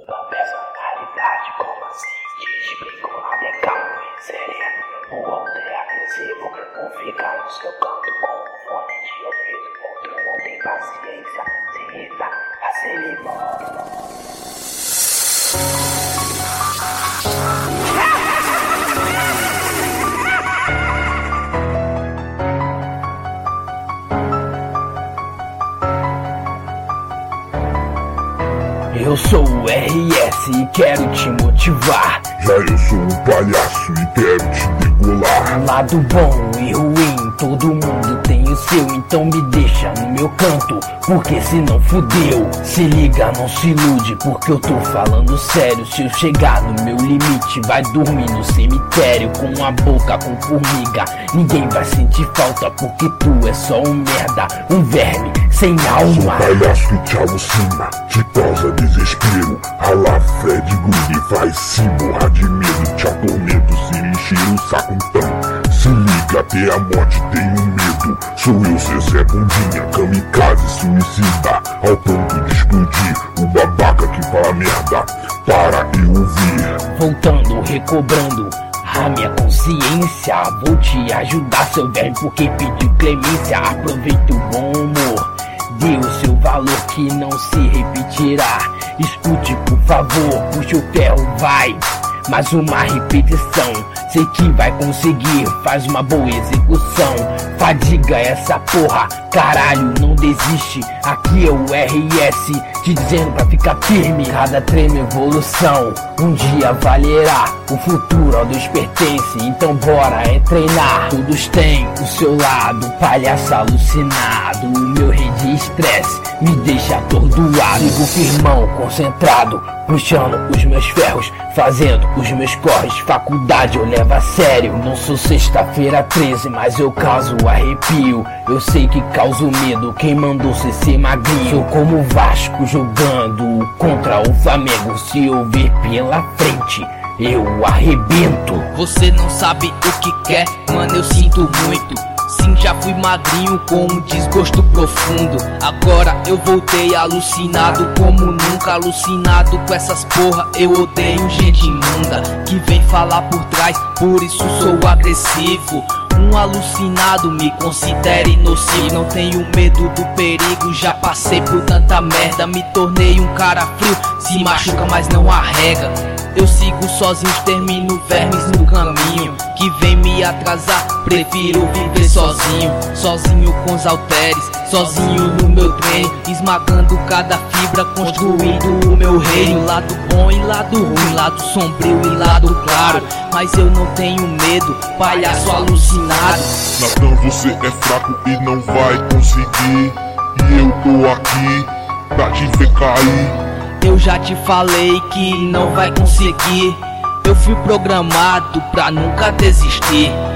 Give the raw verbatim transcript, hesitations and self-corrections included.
Tua personalidade, como assim? Te explico, nada é calmo e sereno. O outro é agressivo, um fica no seu canto com um fone de ouvido. Outro não tem paciência, se irrita, faz ele embora. Eu sou o R S e quero te motivar. Já eu sou um palhaço e quero te degolar. Lado bom e ruim, todo mundo tem o seu. Então me deixa no meu canto, porque senão fudeu. Se liga, não se ilude, porque eu tô falando sério. Se eu chegar no meu limite, vai dormir no cemitério com a boca com formiga. Ninguém vai sentir falta, porque tu é só um merda, um verme sem alma. Sou um palhaço que te alucina, te causa desespero. A la Fred Krueger faz se morra de medo. Te atormento, se encher o saco então. Se liga, até a morte tenho medo. Sou eu, Zezé Bundinha, kamikaze suicida, ao ponto de explodir o babaca que fala merda. Para eu ouvir. Voltando, recobrando a minha consciência, vou te ajudar, seu velho, porque pediu clemência. Aproveita o bom humor, dê o seu valor que não se repetirá. Escute, por favor, puxa o ferro, vai. Mais uma repetição, sei que vai conseguir, faz uma boa execução. Fadiga essa porra, caralho, não desiste. Aqui é o R S, te dizendo pra ficar firme. Cada treino evolução, um dia valerá. O futuro ao Deus pertence, então bora é treinar. Todos têm o seu lado, palhaço alucinado. O meu rei de estresse me deixa atordoado. Sigo firmão, concentrado, puxando os meus ferros, fazendo os meus corres. Faculdade eu levo a sério. Não sou sexta-feira treze, mas eu causo arrepio. Eu sei que causo medo, quem mandou cê ser magrinho. Sou como o Vasco jogando contra o Flamengo. Se eu vir pela frente, eu arrebento. Você não sabe o que quer, mano, eu sinto muito. Sim, já fui magrinho com um desgosto profundo. Agora eu voltei alucinado como nunca. Alucinado com essas porra, eu odeio gente imunda que vem falar por trás, por isso sou agressivo. Um alucinado, me considere nocivo. Não tenho medo do perigo, já passei por tanta merda. Me tornei um cara frio, se machuca mas não arrega. Eu sigo sozinho, termino vermes no caminho que vem me atrasar, prefiro viver sozinho. Sozinho com os halteres, sozinho no meu treino, esmagando cada fibra, construindo o meu reino. Lado bom e lado ruim, lado sombrio e lado claro, mas eu não tenho medo, palhaço alucinado. Natan, você é fraco e não vai conseguir, e eu tô aqui pra te ver cair. Eu já te falei que não vai conseguir. Eu fui programado pra nunca desistir.